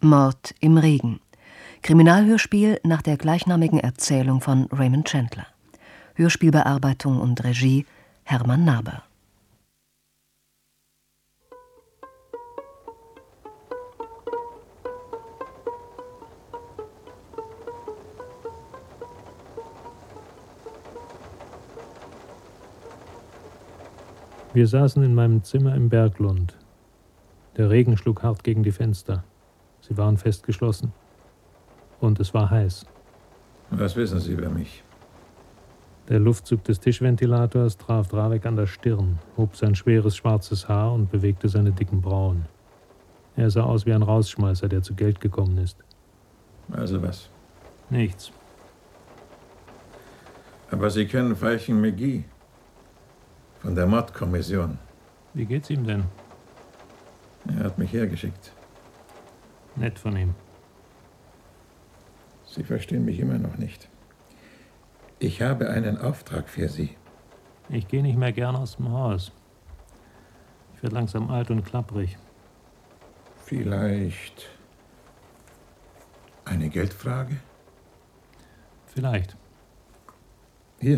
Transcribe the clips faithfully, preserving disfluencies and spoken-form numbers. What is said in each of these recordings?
Mord im Regen. Kriminalhörspiel nach der gleichnamigen Erzählung von Raymond Chandler. Hörspielbearbeitung und Regie Hermann Naber. Wir saßen in meinem Zimmer im Berglund. Der Regen schlug hart gegen die Fenster. Sie waren fest geschlossen. Und es war heiß. Was wissen Sie über mich? Der Luftzug des Tischventilators traf Dravek an der Stirn, hob sein schweres schwarzes Haar und bewegte seine dicken Brauen. Er sah aus wie ein Rausschmeißer, der zu Geld gekommen ist. Also was? Nichts. Aber Sie kennen Veilchen McGee von der Mordkommission. Wie geht's ihm denn? Er hat mich hergeschickt. Nett von ihm. Sie verstehen mich immer noch nicht. Ich habe einen Auftrag für Sie. Ich gehe nicht mehr gern aus dem Haus. Ich werde langsam alt und klapprig. Vielleicht eine Geldfrage? Vielleicht. Hier.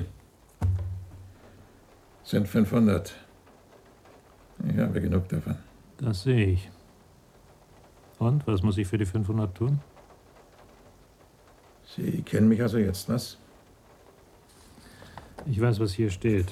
Sind fünfhundert. Ich habe genug davon. Das sehe ich. Und, was muss ich für die fünfhundert tun? Sie kennen mich also jetzt, was? Ich weiß, was hier steht.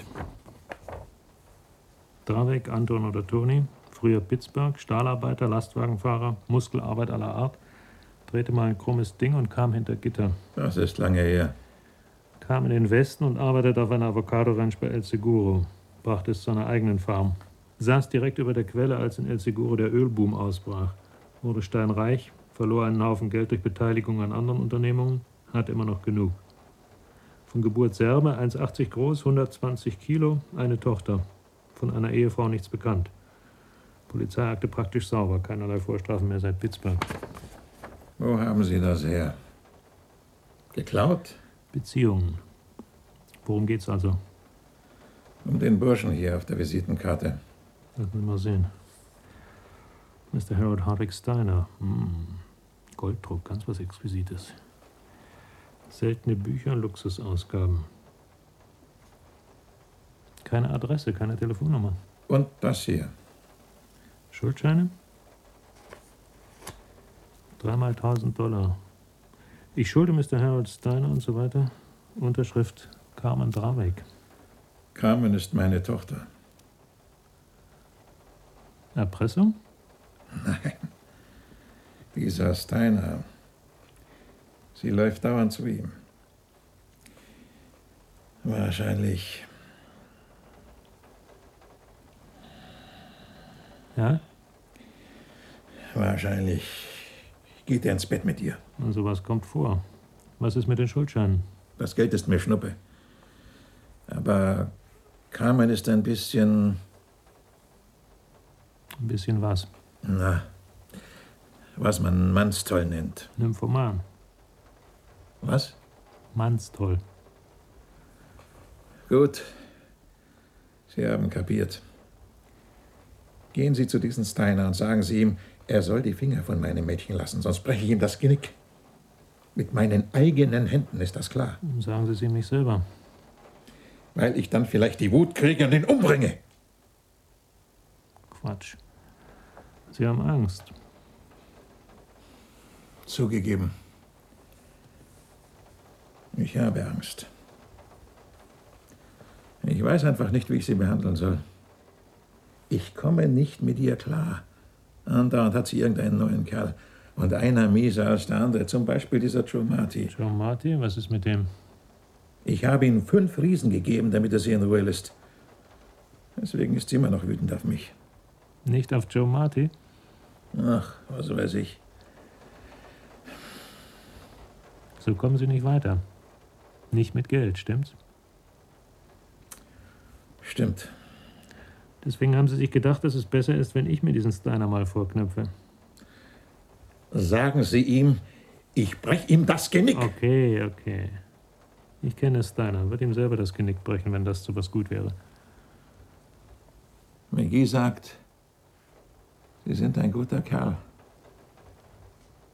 Dravek, Anton oder Toni, früher Pittsburgh, Stahlarbeiter, Lastwagenfahrer, Muskelarbeit aller Art, drehte mal ein krummes Ding und kam hinter Gitter. Das ist lange her. Kam in den Westen und arbeitete auf einer Avocado-Ranch bei El Seguro, brachte es zu einer eigenen Farm. Saß direkt über der Quelle, als in El Seguro der Ölboom ausbrach. Wurde steinreich, verlor einen Haufen Geld durch Beteiligung an anderen Unternehmungen, hat immer noch genug. Von Geburt Serbe, eins Komma achtzig groß, hundertzwanzig Kilo, eine Tochter. Von einer Ehefrau nichts bekannt. Polizeiakte praktisch sauber, keinerlei Vorstrafen mehr seit Pittsburgh. Wo haben Sie das her? Geklaut? Beziehungen. Worum geht's also? Um den Burschen hier auf der Visitenkarte. Lass mich mal sehen. Mister Harold Hardwick Steiner. Hm. Golddruck, ganz was Exquisites. Seltene Bücher, Luxusausgaben. Keine Adresse, keine Telefonnummer. Und das hier? Schuldscheine? Dreimal tausend Dollar. Ich schulde Mister Harold Steiner und so weiter. Unterschrift Carmen Dravek. Carmen ist meine Tochter. Erpressung? Nein. Dieser Steiner. Sie läuft dauernd zu ihm. Wahrscheinlich. Ja? Wahrscheinlich geht er ins Bett mit ihr. Und sowas kommt vor. Was ist mit den Schuldscheinen? Das Geld ist mir Schnuppe. Aber Carmen ist ein bisschen... Ein bisschen was? Na, was man Mannstoll nennt. Nymphoman. Was? Mannstoll. Gut. Sie haben kapiert. Gehen Sie zu diesem Steiner und sagen Sie ihm, er soll die Finger von meinem Mädchen lassen, sonst breche ich ihm das Genick. Mit meinen eigenen Händen, ist das klar? Sagen Sie es ihm nicht selber. Weil ich dann vielleicht die Wut kriege und ihn umbringe. Quatsch. Sie haben Angst. Zugegeben. Ich habe Angst. Ich weiß einfach nicht, wie ich sie behandeln soll. Ich komme nicht mit ihr klar. Andauernd hat sie irgendeinen neuen Kerl. Und einer mieser als der andere. Zum Beispiel dieser Joe Marty. Joe Marty? Was ist mit dem? Ich habe ihm fünf Riesen gegeben, damit er sie in Ruhe lässt. Deswegen ist sie immer noch wütend auf mich. Nicht auf Joe Marty? Ach, was weiß ich. So kommen Sie nicht weiter. Nicht mit Geld, stimmt's? Stimmt. Deswegen haben Sie sich gedacht, dass es besser ist, wenn ich mir diesen Steiner mal vorknüpfe. Sagen Sie ihm, ich brech ihm das Genick. Okay, okay. Ich kenne Steiner, wird ihm selber das Genick brechen, wenn das zu was gut wäre. McGee sagt, Sie sind ein guter Kerl.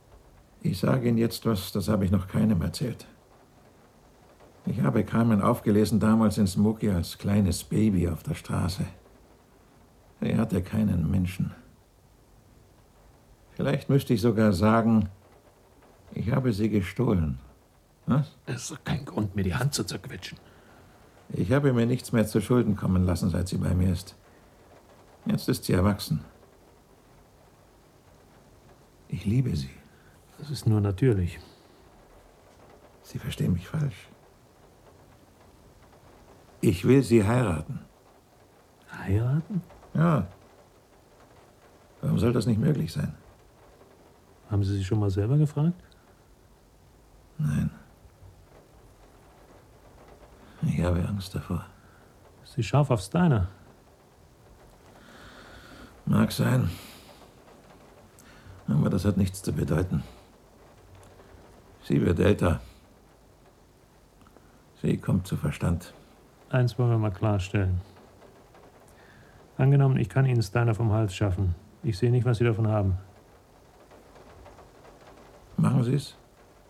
Ich sage Ihnen jetzt was, das habe ich noch keinem erzählt. Ich habe Carmen aufgelesen damals in Smoky als kleines Baby auf der Straße. Er hatte keinen Menschen. Vielleicht müsste ich sogar sagen, ich habe sie gestohlen. Was? Das ist doch kein Grund, mir die Hand zu zerquetschen. Ich habe mir nichts mehr zu Schulden kommen lassen, seit sie bei mir ist. Jetzt ist sie erwachsen. Ich liebe sie. Das ist nur natürlich. Sie verstehen mich falsch. Ich will sie heiraten. Heiraten? Ja. Warum soll das nicht möglich sein? Haben Sie sich schon mal selber gefragt? Nein. Ich habe Angst davor. Ist sie scharf auf Steiner? Mag sein. Aber das hat nichts zu bedeuten. Sie wird älter. Sie kommt zu Verstand. Eins wollen wir mal klarstellen. Angenommen, ich kann Ihnen Steiner vom Hals schaffen. Ich sehe nicht, was Sie davon haben. Machen Sie es?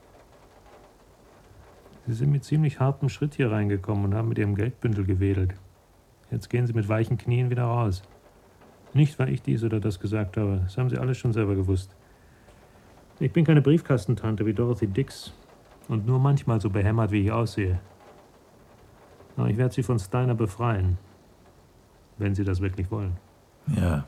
Sie sind mit ziemlich hartem Schritt hier reingekommen und haben mit Ihrem Geldbündel gewedelt. Jetzt gehen Sie mit weichen Knien wieder raus. Nicht, weil ich dies oder das gesagt habe. Das haben Sie alles schon selber gewusst. Ich bin keine Briefkastentante wie Dorothy Dix und nur manchmal so behämmert, wie ich aussehe. Aber ich werde Sie von Steiner befreien, wenn Sie das wirklich wollen. Ja.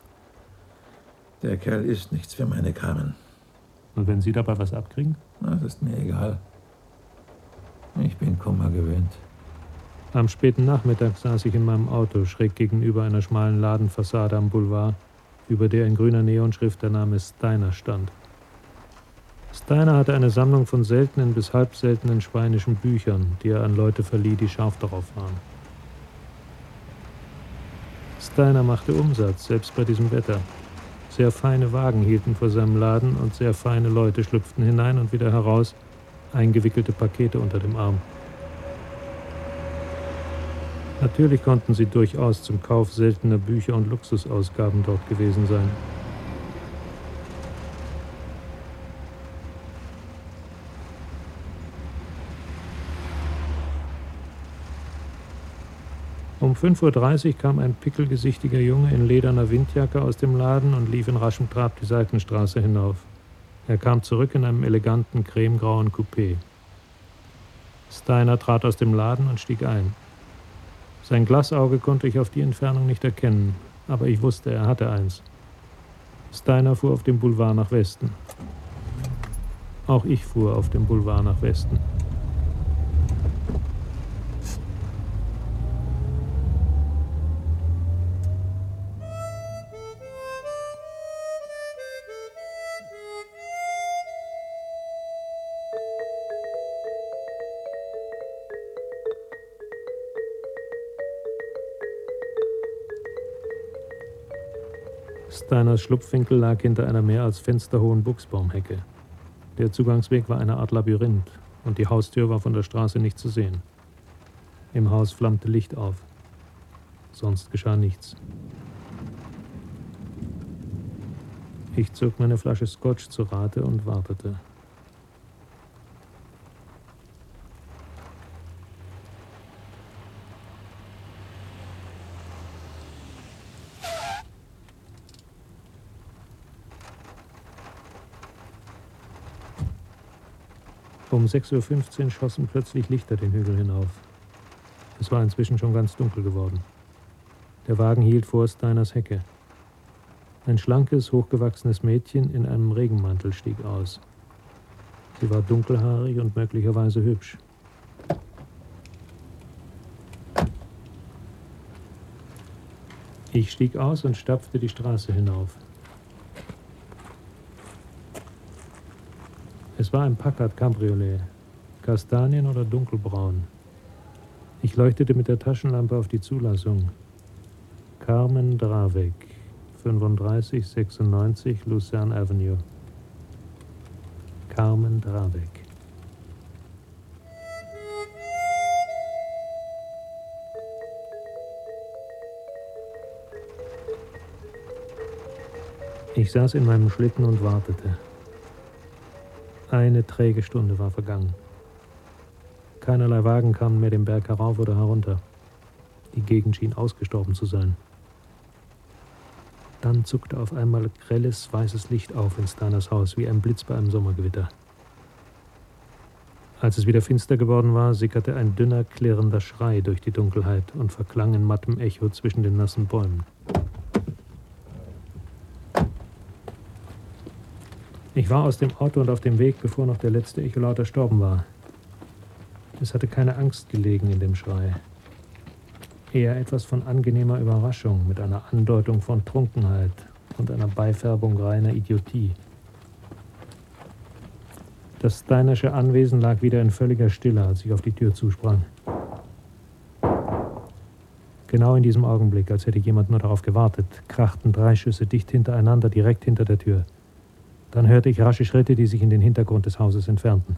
Der Kerl ist nichts für meine Carmen. Und wenn Sie dabei was abkriegen? Das ist mir egal. Ich bin Kummer gewöhnt. Am späten Nachmittag saß ich in meinem Auto schräg gegenüber einer schmalen Ladenfassade am Boulevard, über der in grüner Neonschrift der Name Steiner stand. Steiner hatte eine Sammlung von seltenen bis halbseltenen spanischen Büchern, die er an Leute verlieh, die scharf darauf waren. Steiner machte Umsatz, selbst bei diesem Wetter. Sehr feine Wagen hielten vor seinem Laden und sehr feine Leute schlüpften hinein und wieder heraus, eingewickelte Pakete unter dem Arm. Natürlich konnten sie durchaus zum Kauf seltener Bücher und Luxusausgaben dort gewesen sein. Um fünf Uhr dreißig kam ein pickelgesichtiger Junge in lederner Windjacke aus dem Laden und lief in raschem Trab die Seitenstraße hinauf. Er kam zurück in einem eleganten, cremegrauen Coupé. Steiner trat aus dem Laden und stieg ein. Sein Glasauge konnte ich auf die Entfernung nicht erkennen, aber ich wusste, er hatte eins. Steiner fuhr auf dem Boulevard nach Westen. Auch ich fuhr auf dem Boulevard nach Westen. Steiners Schlupfwinkel lag hinter einer mehr als fensterhohen Buchsbaumhecke. Der Zugangsweg war eine Art Labyrinth und die Haustür war von der Straße nicht zu sehen. Im Haus flammte Licht auf. Sonst geschah nichts. Ich zog meine Flasche Scotch zu Rate und wartete. Um sechs Uhr fünfzehn schossen plötzlich Lichter den Hügel hinauf. Es war inzwischen schon ganz dunkel geworden. Der Wagen hielt vor Steiners Hecke. Ein schlankes, hochgewachsenes Mädchen in einem Regenmantel stieg aus. Sie war dunkelhaarig und möglicherweise hübsch. Ich stieg aus und stapfte die Straße hinauf. Es war ein Packard Cabriolet, kastanien- oder dunkelbraun. Ich leuchtete mit der Taschenlampe auf die Zulassung. Carmen Dravek, fünfunddreißig sechsundneunzig Lucerne Avenue. Carmen Dravek. Ich saß in meinem Schlitten und wartete. Eine träge Stunde war vergangen. Keinerlei Wagen kamen mehr den Berg herauf oder herunter. Die Gegend schien ausgestorben zu sein. Dann zuckte auf einmal grelles, weißes Licht auf in Steiners Haus, wie ein Blitz bei einem Sommergewitter. Als es wieder finster geworden war, sickerte ein dünner, klirrender Schrei durch die Dunkelheit und verklang in mattem Echo zwischen den nassen Bäumen. Ich war aus dem Auto und auf dem Weg, bevor noch der letzte Echolaut erstorben war. Es hatte keine Angst gelegen in dem Schrei. Eher etwas von angenehmer Überraschung mit einer Andeutung von Trunkenheit und einer Beifärbung reiner Idiotie. Das Steinersche Anwesen lag wieder in völliger Stille, als ich auf die Tür zusprang. Genau in diesem Augenblick, als hätte jemand nur darauf gewartet, krachten drei Schüsse dicht hintereinander, direkt hinter der Tür. Dann hörte ich rasche Schritte, die sich in den Hintergrund des Hauses entfernten.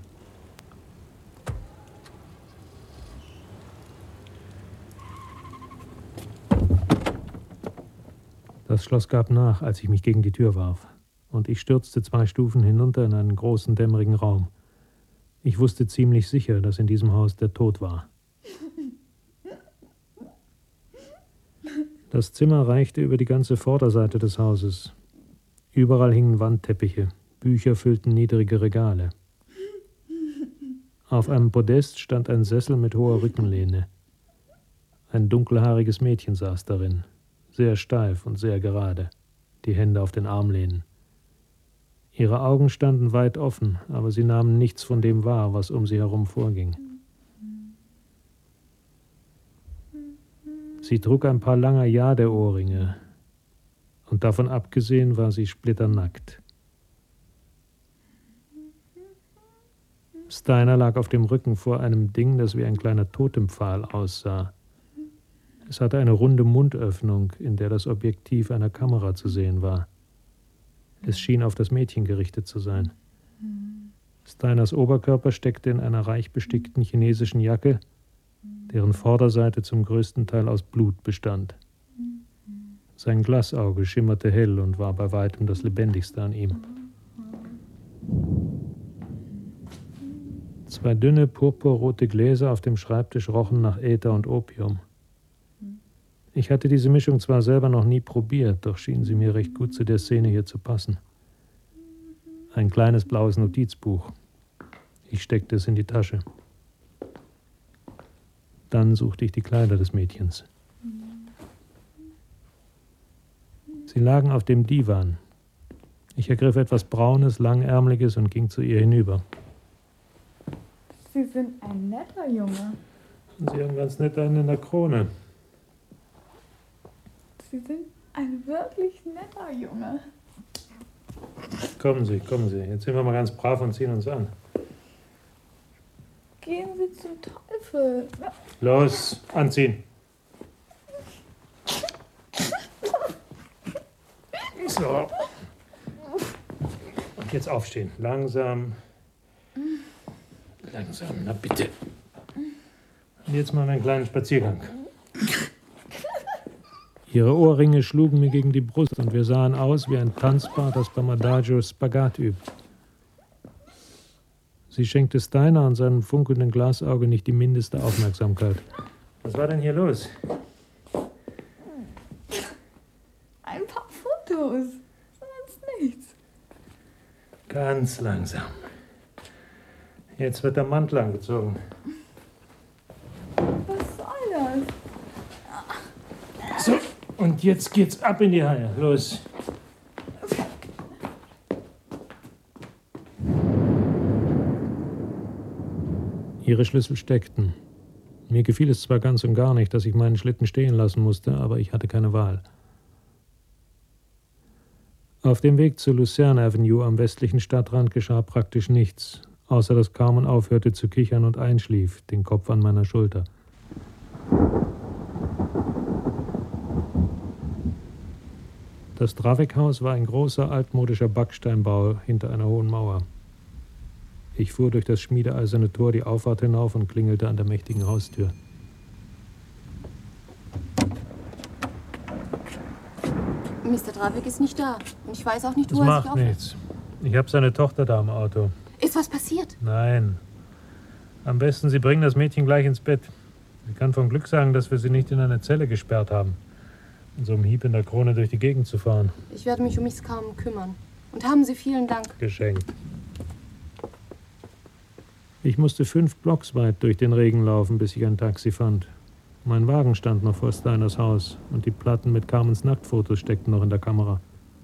Das Schloss gab nach, als ich mich gegen die Tür warf, und ich stürzte zwei Stufen hinunter in einen großen, dämmerigen Raum. Ich wusste ziemlich sicher, dass in diesem Haus der Tod war. Das Zimmer reichte über die ganze Vorderseite des Hauses. Überall hingen Wandteppiche, Bücher füllten niedrige Regale. Auf einem Podest stand ein Sessel mit hoher Rückenlehne. Ein dunkelhaariges Mädchen saß darin, sehr steif und sehr gerade, die Hände auf den Armlehnen. Ihre Augen standen weit offen, aber sie nahmen nichts von dem wahr, was um sie herum vorging. Sie trug ein paar langer Jade-Ohrringe, und davon abgesehen war sie splitternackt. Steiner lag auf dem Rücken vor einem Ding, das wie ein kleiner Totempfahl aussah. Es hatte eine runde Mundöffnung, in der das Objektiv einer Kamera zu sehen war. Es schien auf das Mädchen gerichtet zu sein. Steiners Oberkörper steckte in einer reich bestickten chinesischen Jacke, deren Vorderseite zum größten Teil aus Blut bestand. Sein Glasauge schimmerte hell und war bei weitem das lebendigste an ihm. Zwei dünne, purpurrote Gläser auf dem Schreibtisch rochen nach Äther und Opium. Ich hatte diese Mischung zwar selber noch nie probiert, doch schien sie mir recht gut zu der Szene hier zu passen. Ein kleines blaues Notizbuch. Ich steckte es in die Tasche. Dann suchte ich die Kleider des Mädchens. Sie lagen auf dem Divan. Ich ergriff etwas Braunes, Langärmliches und ging zu ihr hinüber. Sie sind ein netter Junge. Und Sie haben ganz nett einen in der Krone. Sie sind ein wirklich netter Junge. Kommen Sie, kommen Sie. Jetzt sind wir mal ganz brav und ziehen uns an. Gehen Sie zum Teufel. Los, anziehen. So. Und jetzt aufstehen. Langsam. Langsam, na bitte. Und jetzt mal einen kleinen Spaziergang. Ihre Ohrringe schlugen mir gegen die Brust und wir sahen aus wie ein Tanzpaar, das beim Adagio Spagat übt. Sie schenkte Steiner an seinem funkelnden Glasauge nicht die mindeste Aufmerksamkeit. Was war denn hier los? Ein paar Fotos. Sonst nichts. Ganz langsam. Jetzt wird der Mantel angezogen. Was soll das? So, und jetzt geht's ab in die Haie. Los. Ihre Schlüssel steckten. Mir gefiel es zwar ganz und gar nicht, dass ich meinen Schlitten stehen lassen musste, aber ich hatte keine Wahl. Auf dem Weg zur Lucerne Avenue am westlichen Stadtrand geschah praktisch nichts, außer dass Carmen aufhörte zu kichern und einschlief, den Kopf an meiner Schulter. Das Dravek-Haus war ein großer, altmodischer Backsteinbau hinter einer hohen Mauer. Ich fuhr durch das schmiedeeiserne Tor die Auffahrt hinauf und klingelte an der mächtigen Haustür. Mister Dravek ist nicht da. Und ich weiß auch nicht, Das wo er sich macht aufhält. nichts. Ich habe seine Tochter da im Auto. Ist Ist was passiert? Nein. Am besten, Sie bringen das Mädchen gleich ins Bett. Sie kann von Glück sagen, dass wir sie nicht in eine Zelle gesperrt haben. In so einem Hieb in der Krone durch die Gegend zu fahren. Ich werde mich um Miss Carmen kümmern. Und haben Sie vielen Dank. Geschenkt. Ich musste fünf Blocks weit durch den Regen laufen, bis ich ein Taxi fand. Mein Wagen stand noch vor Steiners Haus und die Platten mit Carmens Nacktfotos steckten noch in der Kamera.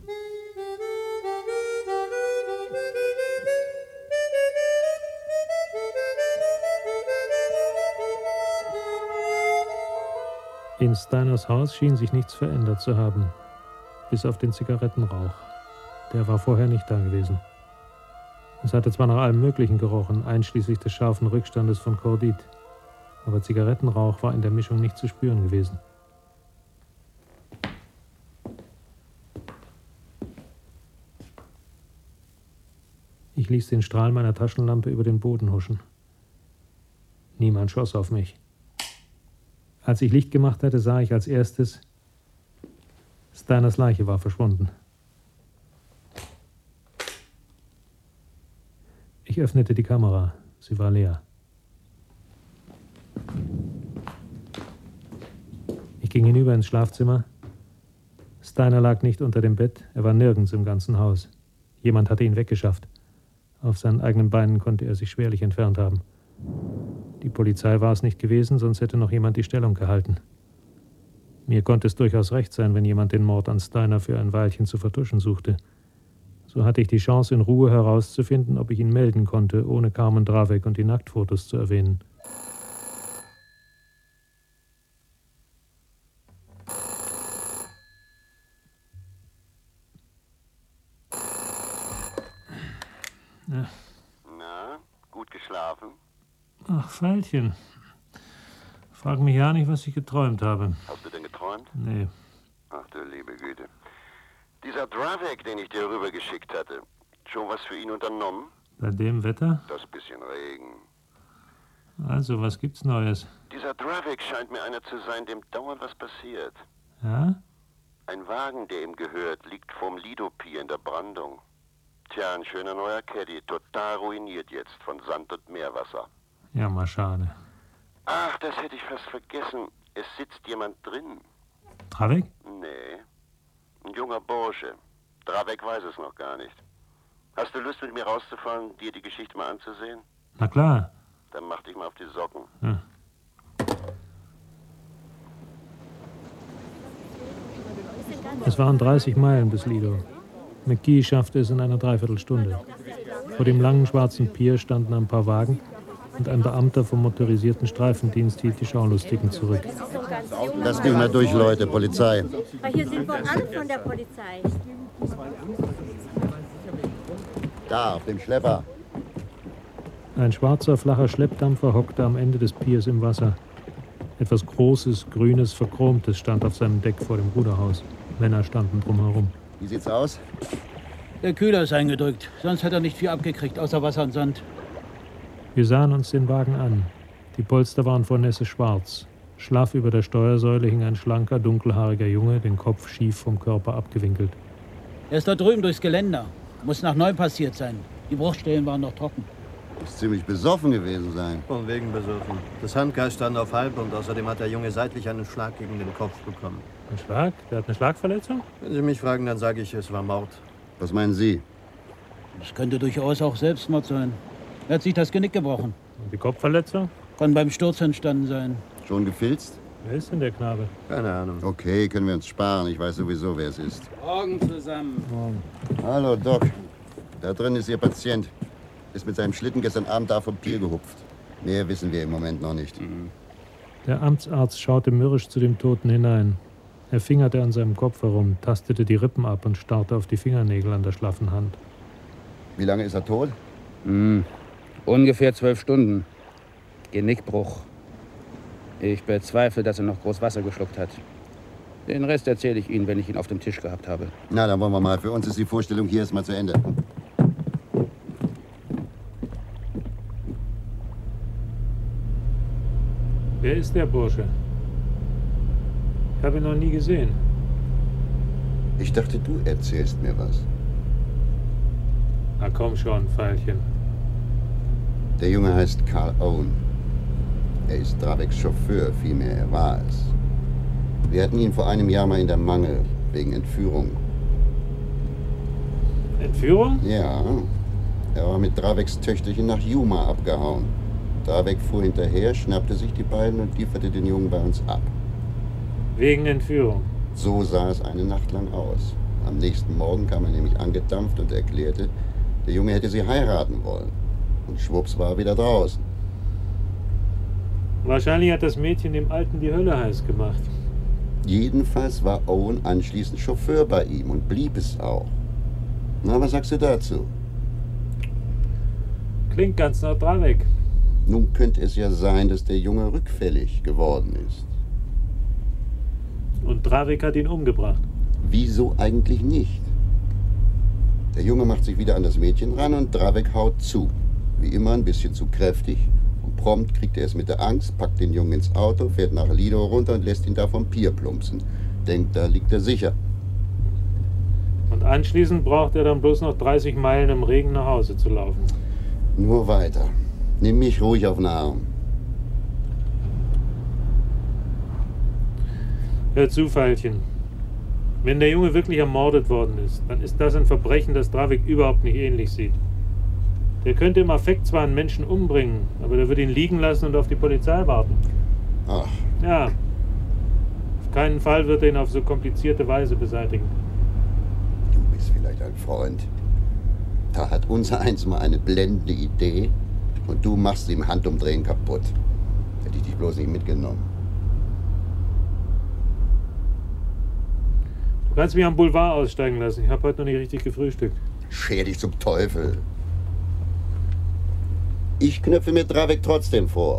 In Steiners Haus schien sich nichts verändert zu haben, bis auf den Zigarettenrauch. Der war vorher nicht da gewesen. Es hatte zwar nach allem Möglichen gerochen, einschließlich des scharfen Rückstandes von Kordit, aber Zigarettenrauch war in der Mischung nicht zu spüren gewesen. Ich ließ den Strahl meiner Taschenlampe über den Boden huschen. Niemand schoss auf mich. Als ich Licht gemacht hatte, sah ich als erstes, Steiners Leiche war verschwunden. Ich öffnete die Kamera. Sie war leer. Ich ging hinüber ins Schlafzimmer. Steiner lag nicht unter dem Bett. Er war nirgends im ganzen Haus. Jemand hatte ihn weggeschafft. Auf seinen eigenen Beinen konnte er sich schwerlich entfernt haben. Die Polizei war es nicht gewesen, sonst hätte noch jemand die Stellung gehalten. Mir konnte es durchaus recht sein, wenn jemand den Mord an Steiner für ein Weilchen zu vertuschen suchte. So hatte ich die Chance, in Ruhe herauszufinden, ob ich ihn melden konnte, ohne Carmen Dravek und die Nacktfotos zu erwähnen. Ja. Na, gut geschlafen? Ach, Veilchen. Frag mich ja nicht, was ich geträumt habe. Hast du denn geträumt? Nee. Ach du liebe Güte. Dieser Dravek, den ich dir rübergeschickt hatte, schon was für ihn unternommen? Bei dem Wetter? Das bisschen Regen. Also, was gibt's Neues? Dieser Dravek scheint mir einer zu sein, dem dauernd was passiert. Ja? Ein Wagen, der ihm gehört, liegt vorm Lido-Pier in der Brandung. Tja, ein schöner neuer Caddy, total ruiniert jetzt von Sand und Meerwasser. Ja, mal schade. Ach, das hätte ich fast vergessen. Es sitzt jemand drin. Dravek? Nee, ein junger Bursche. Dravek weiß es noch gar nicht. Hast du Lust, mit mir rauszufahren, dir die Geschichte mal anzusehen? Na klar. Dann mach dich mal auf die Socken. Ja. Es waren dreißig Meilen bis Lido. McGee schaffte es in einer Dreiviertelstunde. Vor dem langen schwarzen Pier standen ein paar Wagen und ein Beamter vom motorisierten Streifendienst hielt die Schaulustigen zurück. Lasst mich mal durch, Leute, Polizei. Weil hier sind wohl alle von der Polizei. Da, auf dem Schlepper. Ein schwarzer, flacher Schleppdampfer hockte am Ende des Piers im Wasser. Etwas Großes, Grünes, Verchromtes stand auf seinem Deck vor dem Ruderhaus. Männer standen drumherum. Wie sieht's aus? Der Kühler ist eingedrückt. Sonst hat er nicht viel abgekriegt, außer Wasser und Sand. Wir sahen uns den Wagen an. Die Polster waren vor Nässe schwarz. Schlaff über der Steuersäule hing ein schlanker, dunkelhaariger Junge, den Kopf schief vom Körper abgewinkelt. Er ist da drüben durchs Geländer. Muss nach neu passiert sein. Die Bruchstellen waren noch trocken. Muss ziemlich besoffen gewesen sein. Von wegen besoffen. Das Handgas stand auf halb und außerdem hat der Junge seitlich einen Schlag gegen den Kopf bekommen. Ein Schlag? Der hat eine Schlagverletzung? Wenn Sie mich fragen, dann sage ich, es war Mord. Was meinen Sie? Das könnte durchaus auch Selbstmord sein. Er hat sich das Genick gebrochen. Und die Kopfverletzung? Kann beim Sturz entstanden sein. Schon gefilzt? Wer ist denn der Knabe? Keine Ahnung. Okay, können wir uns sparen. Ich weiß sowieso, wer es ist. Morgen zusammen. Morgen. Hallo, Doc. Da drin ist Ihr Patient. Ist mit seinem Schlitten gestern Abend da vom Pier gehupft. Mehr wissen wir im Moment noch nicht. Mhm. Der Amtsarzt schaute mürrisch zu dem Toten hinein. Er fingerte an seinem Kopf herum, tastete die Rippen ab und starrte auf die Fingernägel an der schlaffen Hand. Wie lange ist er tot? Hm, ungefähr zwölf Stunden. Genickbruch. Ich bezweifle, dass er noch groß Wasser geschluckt hat. Den Rest erzähle ich Ihnen, wenn ich ihn auf dem Tisch gehabt habe. Na, dann wollen wir mal. Für uns ist die Vorstellung hier erstmal zu Ende. Wer ist der Bursche? Ich habe ihn noch nie gesehen. Ich dachte, du erzählst mir was. Na komm schon, Veilchen. Der Junge heißt Carl Owen. Er ist Dravecs Chauffeur, vielmehr er war es. Wir hatten ihn vor einem Jahr mal in der Mangel, wegen Entführung. Entführung? Ja. Er war mit Dravecs Töchterchen nach Yuma abgehauen. Dravec fuhr hinterher, schnappte sich die beiden und lieferte den Jungen bei uns ab. Wegen Entführung? So sah es eine Nacht lang aus. Am nächsten Morgen kam er nämlich angedampft und erklärte, der Junge hätte sie heiraten wollen. Und schwupps war er wieder draußen. Wahrscheinlich hat das Mädchen dem Alten die Hölle heiß gemacht. Jedenfalls war Owen anschließend Chauffeur bei ihm und blieb es auch. Na, was sagst du dazu? Klingt ganz nach Dravec. Nun könnte es ja sein, dass der Junge rückfällig geworden ist. Und Dravec hat ihn umgebracht. Wieso eigentlich nicht? Der Junge macht sich wieder an das Mädchen ran und Dravec haut zu. Wie immer ein bisschen zu kräftig. Und prompt kriegt er es mit der Angst, packt den Jungen ins Auto, fährt nach Lido runter und lässt ihn da vom Pier plumpsen. Denkt, da liegt er sicher. Und anschließend braucht er dann bloß noch dreißig Meilen im Regen nach Hause zu laufen. Nur weiter. Nimm mich ruhig auf den Arm. Hör zu, Veilchen. Wenn der Junge wirklich ermordet worden ist, dann ist das ein Verbrechen, das Dravec überhaupt nicht ähnlich sieht. Der könnte im Affekt zwar einen Menschen umbringen, aber der wird ihn liegen lassen und auf die Polizei warten. Ach. Ja. Auf keinen Fall wird er ihn auf so komplizierte Weise beseitigen. Du bist vielleicht ein Freund. Da hat unser eins mal eine blendende Idee und du machst sie im Handumdrehen kaputt. Hätte ich dich bloß nicht mitgenommen. Du kannst mich am Boulevard aussteigen lassen. Ich habe heute noch nicht richtig gefrühstückt. Scher dich zum Teufel. Ich knöpfe mir Dravec trotzdem vor.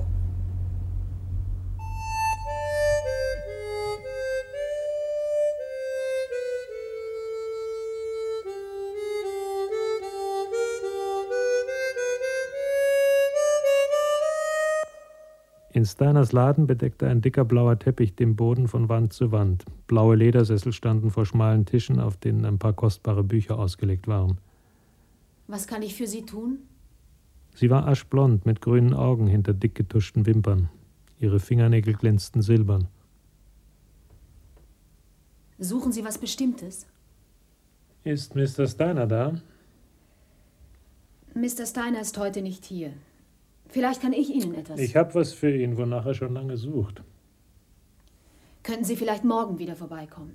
In Steiners Laden bedeckte ein dicker blauer Teppich den Boden von Wand zu Wand. Blaue Ledersessel standen vor schmalen Tischen, auf denen ein paar kostbare Bücher ausgelegt waren. Was kann ich für Sie tun? Sie war aschblond mit grünen Augen hinter dick getuschten Wimpern. Ihre Fingernägel glänzten silbern. Suchen Sie was Bestimmtes? Ist Mister Steiner da? Mister Steiner ist heute nicht hier. Vielleicht kann ich Ihnen etwas... Ich habe was für ihn, wonach er schon lange sucht. Könnten Sie vielleicht morgen wieder vorbeikommen?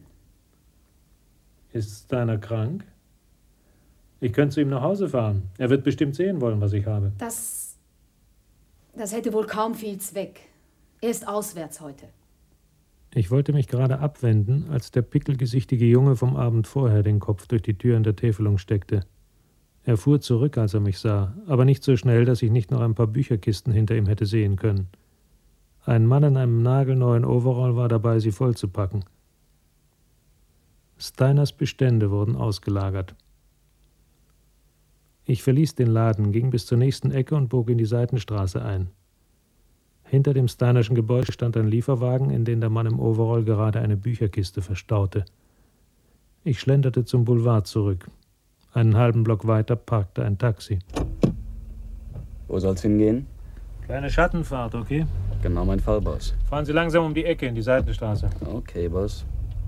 Ist Steiner krank? Ich könnte zu ihm nach Hause fahren. Er wird bestimmt sehen wollen, was ich habe. Das... Das hätte wohl kaum viel Zweck. Er ist auswärts heute. Ich wollte mich gerade abwenden, als der pickelgesichtige Junge vom Abend vorher den Kopf durch die Tür in der Täfelung steckte. Er fuhr zurück, als er mich sah, aber nicht so schnell, dass ich nicht noch ein paar Bücherkisten hinter ihm hätte sehen können. Ein Mann in einem nagelneuen Overall war dabei, sie vollzupacken. Steiners Bestände wurden ausgelagert. Ich verließ den Laden, ging bis zur nächsten Ecke und bog in die Seitenstraße ein. Hinter dem Steinerschen Gebäude stand ein Lieferwagen, in den der Mann im Overall gerade eine Bücherkiste verstaute. Ich schlenderte zum Boulevard zurück. Einen halben Block weiter parkte ein Taxi. Wo soll's hingehen? Kleine Schattenfahrt, okay? Genau mein Fall, Boss. Fahren Sie langsam um die Ecke in die Seitenstraße. Okay, Boss.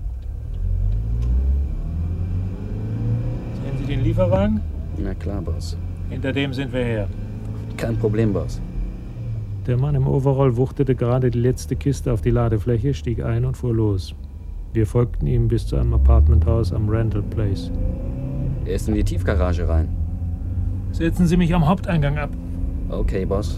Sehen Sie den Lieferwagen? Na klar, Boss. Hinter dem sind wir her. Kein Problem, Boss. Der Mann im Overall wuchtete gerade die letzte Kiste auf die Ladefläche, stieg ein und fuhr los. Wir folgten ihm bis zu einem Apartmenthaus am Randall Place. Er ist in die Tiefgarage rein. Setzen Sie mich am Haupteingang ab. Okay, Boss.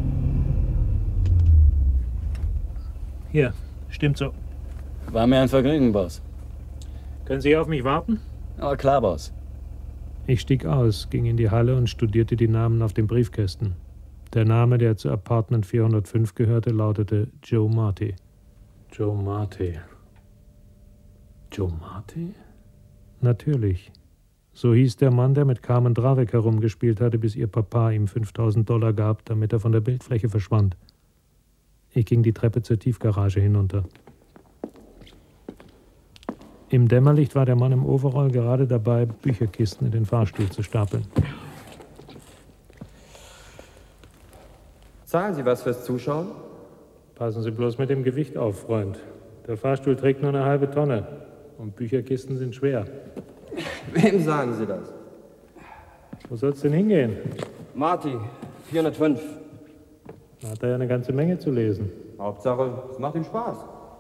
Hier, stimmt so. War mir ein Vergnügen, Boss. Können Sie auf mich warten? Aber klar, Boss. Ich stieg aus, ging in die Halle und studierte die Namen auf den Briefkästen. Der Name, der zu Apartment vierhundertfünf gehörte, lautete Joe Marty. Joe Marty. Joe Marty? Natürlich. So hieß der Mann, der mit Carmen Dravec herumgespielt hatte, bis ihr Papa ihm fünftausend Dollar gab, damit er von der Bildfläche verschwand. Ich ging die Treppe zur Tiefgarage hinunter. Im Dämmerlicht war der Mann im Overall gerade dabei, Bücherkisten in den Fahrstuhl zu stapeln. Zahlen Sie was fürs Zuschauen? Passen Sie bloß mit dem Gewicht auf, Freund. Der Fahrstuhl trägt nur eine halbe Tonne und Bücherkisten sind schwer. Wem sagen Sie das? Wo soll's denn hingehen? Marty, vierhundertfünf. Da hat er ja eine ganze Menge zu lesen. Hauptsache, es macht ihm Spaß.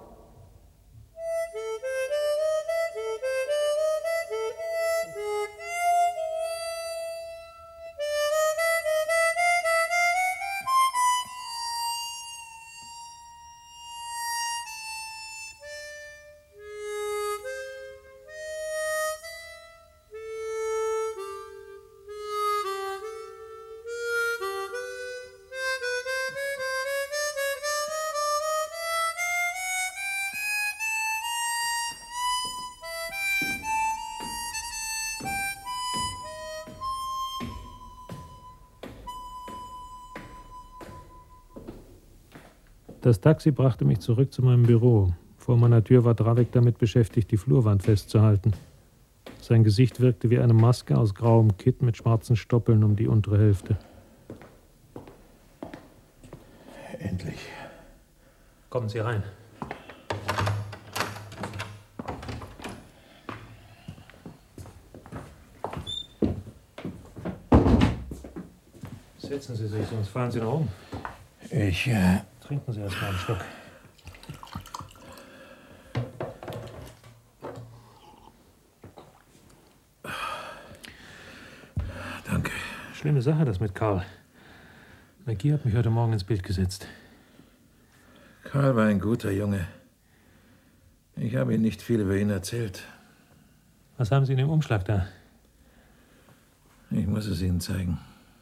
Das Taxi brachte mich zurück zu meinem Büro. Vor meiner Tür war Dravek damit beschäftigt, die Flurwand festzuhalten. Sein Gesicht wirkte wie eine Maske aus grauem Kitt mit schwarzen Stoppeln um die untere Hälfte. Endlich. Kommen Sie rein. Setzen Sie sich, sonst fahren Sie noch um. Ich, äh... Trinken Sie erst mal einen Schluck. Danke. Schlimme Sache, das mit Karl. McGee hat mich heute Morgen ins Bild gesetzt. Karl war ein guter Junge. Ich habe Ihnen nicht viel über ihn erzählt. Was haben Sie in dem Umschlag da? Ich muss es Ihnen zeigen.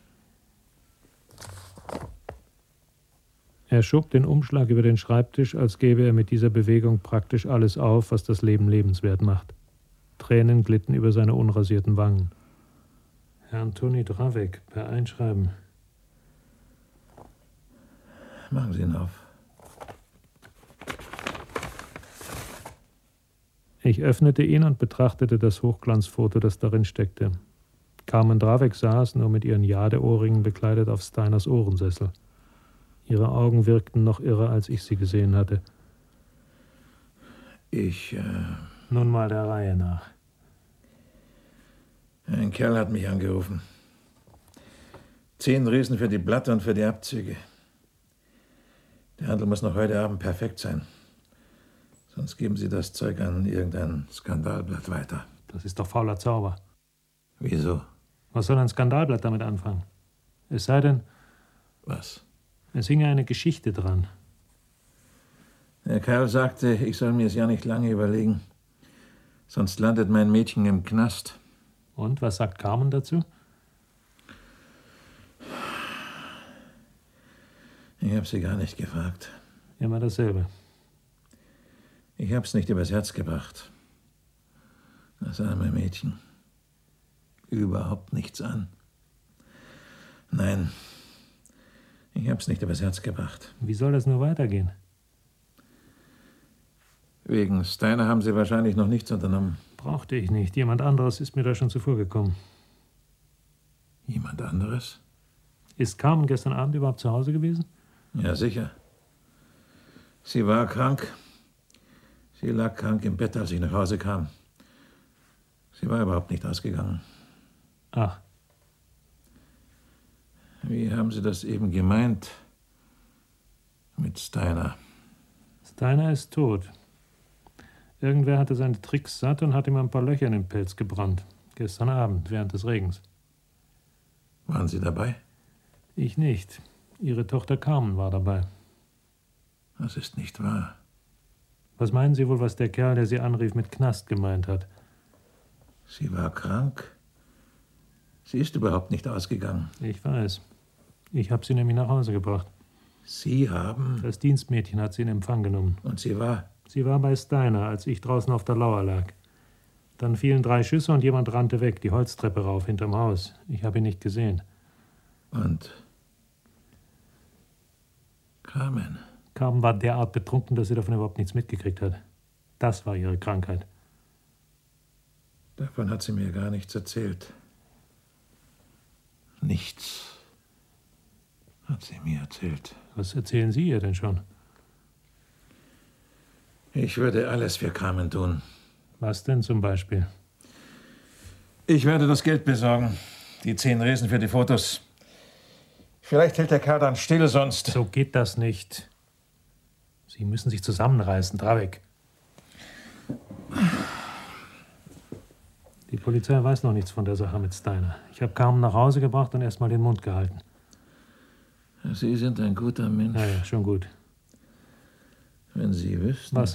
Er schob den Umschlag über den Schreibtisch, als gäbe er mit dieser Bewegung praktisch alles auf, was das Leben lebenswert macht. Tränen glitten über seine unrasierten Wangen. Herrn Toni Dravek, per Einschreiben. Machen Sie ihn auf. Ich öffnete ihn und betrachtete das Hochglanzfoto, das darin steckte. Carmen Dravek saß, nur mit ihren Jadeohrringen bekleidet, auf Steiners Ohrensessel. Ihre Augen wirkten noch irrer, als ich sie gesehen hatte. Ich, äh... Nun mal der Reihe nach. Ein Kerl hat mich angerufen. Zehn Riesen für die Blatter und für die Abzüge. Der Handel muss noch heute Abend perfekt sein. Sonst geben Sie das Zeug an irgendein Skandalblatt weiter. Das ist doch fauler Zauber. Wieso? Was soll ein Skandalblatt damit anfangen? Es sei denn... Was? Es hing eine Geschichte dran. Der Kerl sagte, ich soll mir es ja nicht lange überlegen. Sonst landet mein Mädchen im Knast. Und, was sagt Carmen dazu? Ich habe sie gar nicht gefragt. Immer dasselbe. Ich hab's nicht übers Herz gebracht. Das arme Mädchen. Überhaupt nichts an. Nein, ich hab's nicht übers Herz gebracht. Wie soll das nur weitergehen? Wegen Steiner haben Sie wahrscheinlich noch nichts unternommen. Brauchte ich nicht. Jemand anderes ist mir da schon zuvor gekommen. Jemand anderes? Ist Carmen gestern Abend überhaupt zu Hause gewesen? Ja, sicher. Sie war krank. Sie lag krank im Bett, als ich nach Hause kam. Sie war überhaupt nicht ausgegangen. Ach. Wie haben Sie das eben gemeint? Mit Steiner. Steiner ist tot. Irgendwer hatte seine Tricks satt und hat ihm ein paar Löcher in den Pelz gebrannt. Gestern Abend, während des Regens. Waren Sie dabei? Ich nicht. Ihre Tochter Carmen war dabei. Das ist nicht wahr. Was meinen Sie wohl, was der Kerl, der Sie anrief, mit Knast gemeint hat? Sie war krank. Sie ist überhaupt nicht ausgegangen. Ich weiß. Ich habe sie nämlich nach Hause gebracht. Sie haben? Das Dienstmädchen hat sie in Empfang genommen. Und sie war? Sie war bei Steiner, als ich draußen auf der Lauer lag. Dann fielen drei Schüsse und jemand rannte weg, die Holztreppe rauf, hinterm Haus. Ich habe ihn nicht gesehen. Und? Carmen? Carmen war derart betrunken, dass sie davon überhaupt nichts mitgekriegt hat. Das war ihre Krankheit. Davon hat sie mir gar nichts erzählt. Nichts hat hat sie mir erzählt. Was erzählen Sie ihr denn schon? Ich würde alles für Carmen tun. Was denn zum Beispiel? Ich werde das Geld besorgen. Die zehn Riesen für die Fotos. Vielleicht hält der Kerl dann still, sonst... So geht das nicht. Sie müssen sich zusammenreißen, Dravek. Die Polizei weiß noch nichts von der Sache mit Steiner. Ich habe Carmen nach Hause gebracht und erst mal den Mund gehalten. Sie sind ein guter Mensch. Ja, ja, schon gut. Wenn Sie wüssten... Was?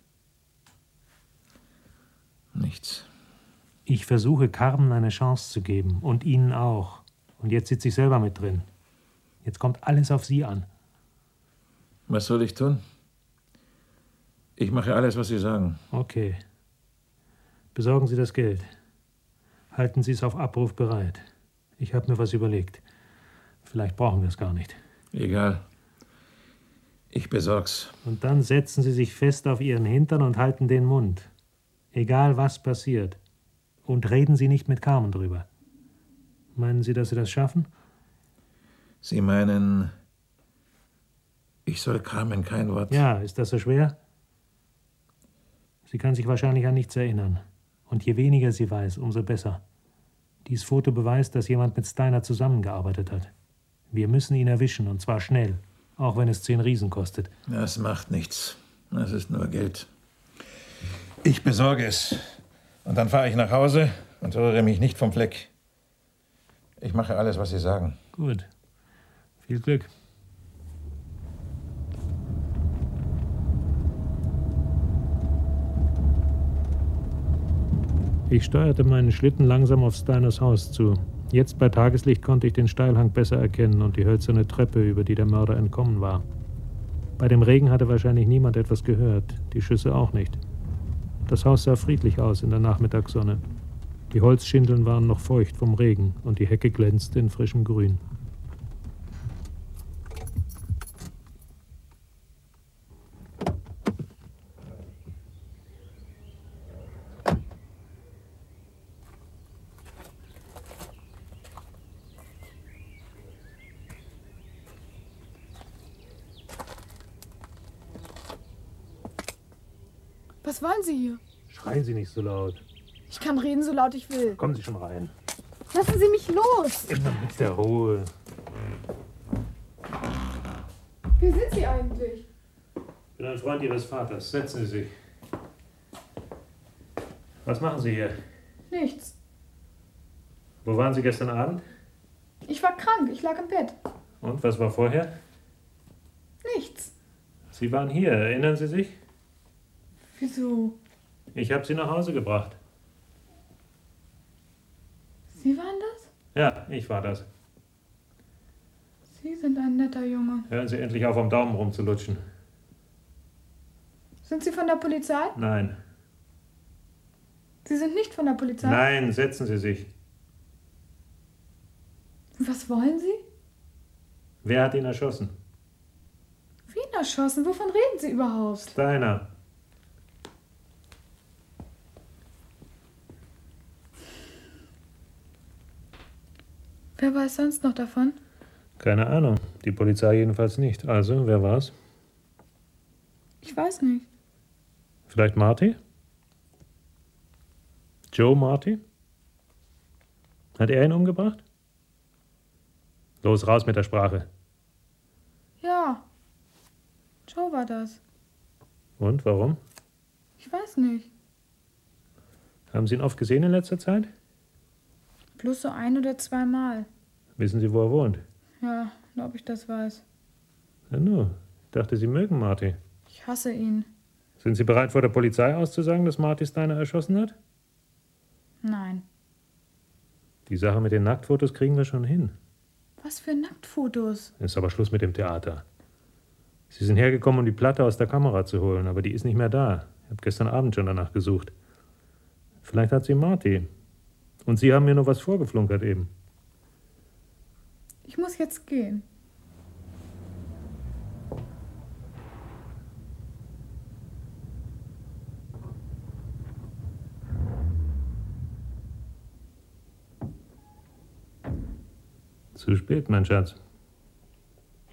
Nichts. Ich versuche, Carmen eine Chance zu geben. Und Ihnen auch. Und jetzt sitze ich selber mit drin. Jetzt kommt alles auf Sie an. Was soll ich tun? Ich mache alles, was Sie sagen. Okay. Besorgen Sie das Geld. Halten Sie es auf Abruf bereit. Ich habe mir was überlegt. Vielleicht brauchen wir es gar nicht. Egal. Ich besorg's. Und dann setzen Sie sich fest auf Ihren Hintern und halten den Mund. Egal, was passiert. Und reden Sie nicht mit Carmen drüber. Meinen Sie, dass Sie das schaffen? Sie meinen, ich soll Carmen kein Wort... Ja, ist das so schwer? Sie kann sich wahrscheinlich an nichts erinnern. Und je weniger sie weiß, umso besser. Dieses Foto beweist, dass jemand mit Steiner zusammengearbeitet hat. Wir müssen ihn erwischen, und zwar schnell. Auch wenn es zehn Riesen kostet. Das macht nichts. Das ist nur Geld. Ich besorge es. Und dann fahre ich nach Hause und rühre mich nicht vom Fleck. Ich mache alles, was Sie sagen. Gut. Viel Glück. Ich steuerte meinen Schlitten langsam auf Steiners Haus zu. Jetzt bei Tageslicht konnte ich den Steilhang besser erkennen und die hölzerne Treppe, über die der Mörder entkommen war. Bei dem Regen hatte wahrscheinlich niemand etwas gehört, die Schüsse auch nicht. Das Haus sah friedlich aus in der Nachmittagssonne. Die Holzschindeln waren noch feucht vom Regen und die Hecke glänzte in frischem Grün. Was wollen Sie hier? Schreien Sie nicht so laut. Ich kann reden, so laut ich will. Kommen Sie schon rein. Lassen Sie mich los! Immer mit der Ruhe. Wer sind Sie eigentlich? Ich bin ein Freund Ihres Vaters. Setzen Sie sich. Was machen Sie hier? Nichts. Wo waren Sie gestern Abend? Ich war krank, ich lag im Bett. Und was war vorher? Nichts. Sie waren hier, erinnern Sie sich? Wieso? Ich habe Sie nach Hause gebracht. Sie waren das? Ja, ich war das. Sie sind ein netter Junge. Hören Sie endlich auf, am Daumen rumzulutschen. Sind Sie von der Polizei? Nein. Sie sind nicht von der Polizei? Nein, setzen Sie sich. Was wollen Sie? Wer hat ihn erschossen? Wen erschossen? Wovon reden Sie überhaupt? Steiner. Wer weiß sonst noch davon? Keine Ahnung. Die Polizei jedenfalls nicht. Also, wer war's? Ich weiß nicht. Vielleicht Marty? Joe Marty? Hat er ihn umgebracht? Los, raus mit der Sprache. Ja. Joe war das. Und, warum? Ich weiß nicht. Haben Sie ihn oft gesehen in letzter Zeit? Bloß so ein oder zweimal. Wissen Sie, wo er wohnt? Ja, ob ich das weiß. Na nu, ich dachte, Sie mögen Marty. Ich hasse ihn. Sind Sie bereit, vor der Polizei auszusagen, dass Marty Steiner erschossen hat? Nein. Die Sache mit den Nacktfotos kriegen wir schon hin. Was für Nacktfotos? Ist aber Schluss mit dem Theater. Sie sind hergekommen, um die Platte aus der Kamera zu holen, aber die ist nicht mehr da. Ich habe gestern Abend schon danach gesucht. Vielleicht hat sie Marty. Und Sie haben mir nur was vorgeflunkert eben. Ich muss jetzt gehen. Zu spät, mein Schatz.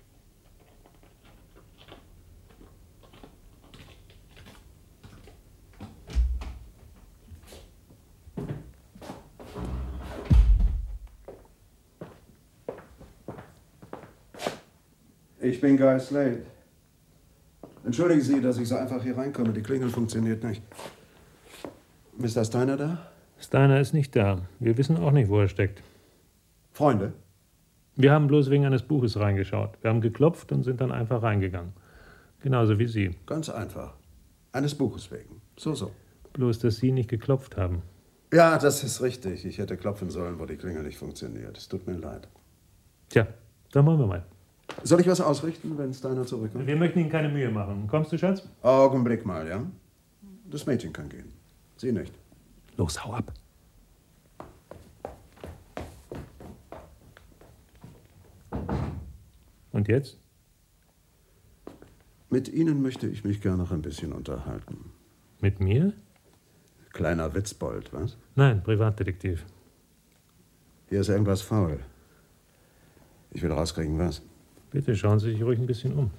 Ich bin Guy Slade. Entschuldigen Sie, dass ich so einfach hier reinkomme. Die Klingel funktioniert nicht. Mister Steiner da? Steiner ist nicht da. Wir wissen auch nicht, wo er steckt. Freunde? Wir haben bloß wegen eines Buches reingeschaut. Wir haben geklopft und sind dann einfach reingegangen. Genauso wie Sie. Ganz einfach. Eines Buches wegen. So, so. Bloß, dass Sie nicht geklopft haben. Ja, das ist richtig. Ich hätte klopfen sollen, wo die Klingel nicht funktioniert. Es tut mir leid. Tja, dann wollen wir mal. Soll ich was ausrichten, wenn Steiner zurückkommt? Wir möchten Ihnen keine Mühe machen. Kommst du, Schatz? Augenblick mal, ja? Das Mädchen kann gehen. Sie nicht. Los, hau ab. Und jetzt? Mit Ihnen möchte ich mich gern noch ein bisschen unterhalten. Mit mir? Kleiner Witzbold, was? Nein, Privatdetektiv. Hier ist irgendwas faul. Ich will rauskriegen, was. Bitte schauen Sie sich ruhig ein bisschen um.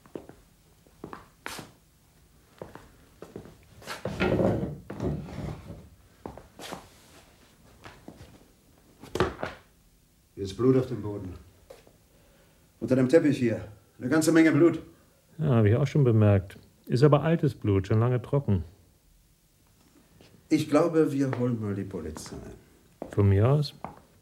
Hier ist Blut auf dem Boden. Unter dem Teppich hier. Eine ganze Menge Blut. Ja, habe ich auch schon bemerkt. Ist aber altes Blut, schon lange trocken. Ich glaube, wir holen mal die Polizei. Von mir aus?